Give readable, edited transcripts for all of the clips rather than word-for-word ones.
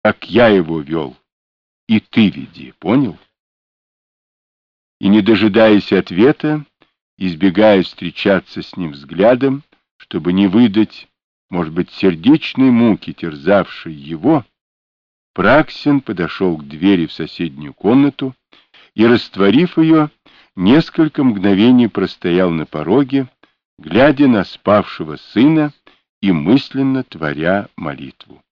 как я его вел, и ты веди, понял? И, не дожидаясь ответа, избегая встречаться с ним взглядом, чтобы не выдать, может быть, сердечной муки, терзавшей его, Праксин подошел к двери в соседнюю комнату и, растворив ее, несколько мгновений простоял на пороге, глядя на спавшего сына и мысленно творя молитву.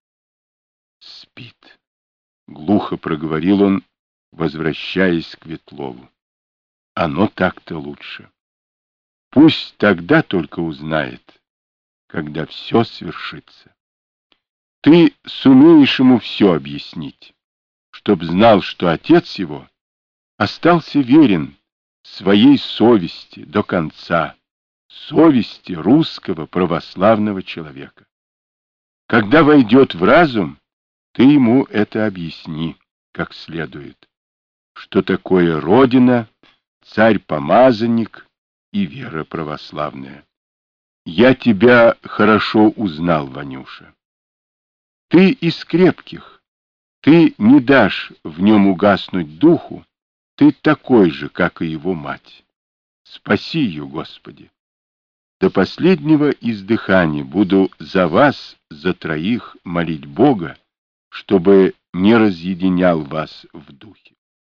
«Спит», — глухо проговорил он, возвращаясь к Ветлову. «Оно так-то лучше. Пусть тогда только узнает, когда все свершится. Ты сумеешь ему все объяснить, чтоб знал, что отец его остался верен своей совести до конца, совести русского православного человека. Когда войдет в разум, ты ему это объясни как следует, что такое Родина, царь-помазанник и вера православная. Я тебя хорошо узнал, Ванюша. Ты из крепких, ты не дашь в нем угаснуть духу, ты такой же, как и его мать. Спаси ее, Господи. До последнего издыхания буду за вас, за троих, молить Бога, чтобы не разъединял вас в духе.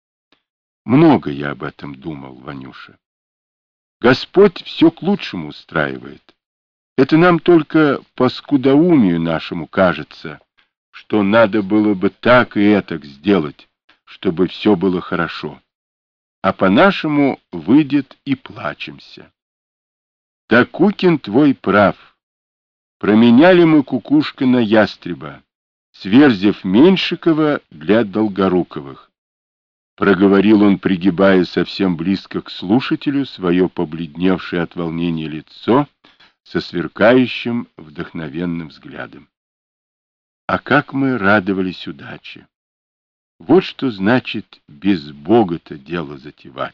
Много я об этом думал, Ванюша. Господь все к лучшему устраивает. Это нам только по скудоумию нашему кажется, что надо было бы так и этак сделать, чтобы все было хорошо. А по-нашему выйдет и плачемся. Да Кукин твой прав. Променяли мы Кукушка на ястреба, сверзив Меньшикова для Долгоруковых. Проговорил он, пригибая совсем близко к слушателю свое побледневшее от волнения лицо со сверкающим вдохновенным взглядом. А как мы радовались удаче! Вот что значит без Бога-то дело затевать.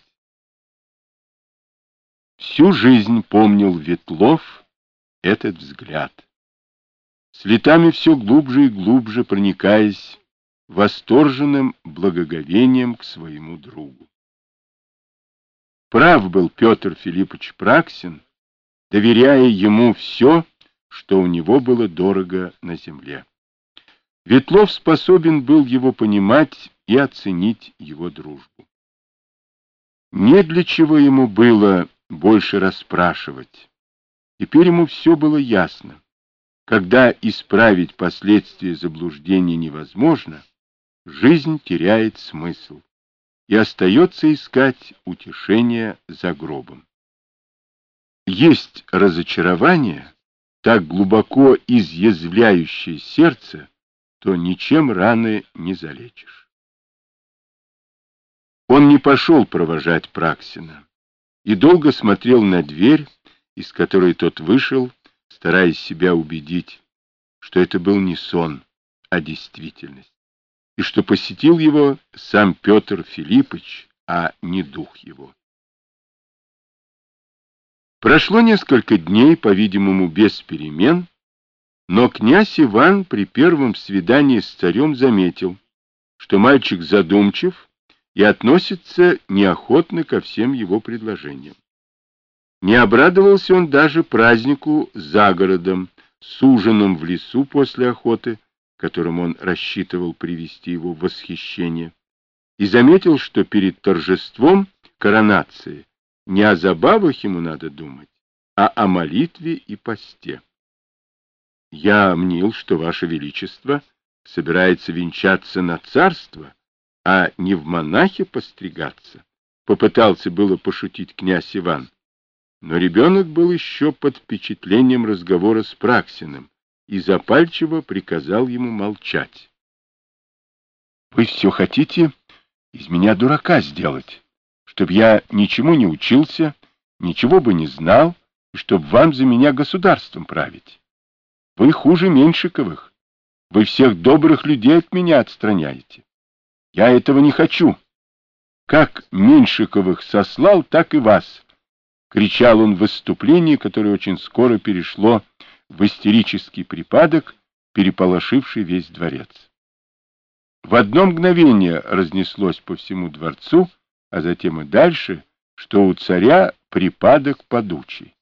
Всю жизнь помнил Ветлов этот взгляд, с летами все глубже и глубже проникаясь восторженным благоговением к своему другу. Прав был Петр Филиппович Праксин, доверяя ему все, что у него было дорого на земле. Ветлов способен был его понимать и оценить его дружбу. Не для чего ему было больше расспрашивать. Теперь ему все было ясно. Когда исправить последствия заблуждения невозможно, жизнь теряет смысл, и остается искать утешение за гробом. Есть разочарование, так глубоко изъязвляющее сердце, то ничем раны не залечишь. Он не пошел провожать Праксина и долго смотрел на дверь, из которой тот вышел, стараясь себя убедить, что это был не сон, а действительность, и что посетил его сам Петр Филиппович, а не дух его. Прошло несколько дней, по-видимому, без перемен, но князь Иван при первом свидании с царем заметил, что мальчик задумчив и относится неохотно ко всем его предложениям. Не обрадовался он даже празднику за городом, с ужином в лесу после охоты, которым он рассчитывал привести его в восхищение, и заметил, что перед торжеством коронации не о забавах ему надо думать, а о молитве и посте. «Я мнил, что Ваше Величество собирается венчаться на царство, а не в монахи постригаться», — попытался было пошутить князь Иван. Но ребенок был еще под впечатлением разговора с Праксиным и запальчиво приказал ему молчать. «Вы все хотите из меня дурака сделать, чтобы я ничему не учился, ничего бы не знал, и чтобы вам за меня государством править. Вы хуже Меньшиковых. Вы всех добрых людей от меня отстраняете. Я этого не хочу. Как Меньшиковых сослал, так и вас», — кричал он в выступлении, которое очень скоро перешло в истерический припадок, переполошивший весь дворец. В одно мгновение разнеслось по всему дворцу, а затем и дальше, что у царя припадок подучий.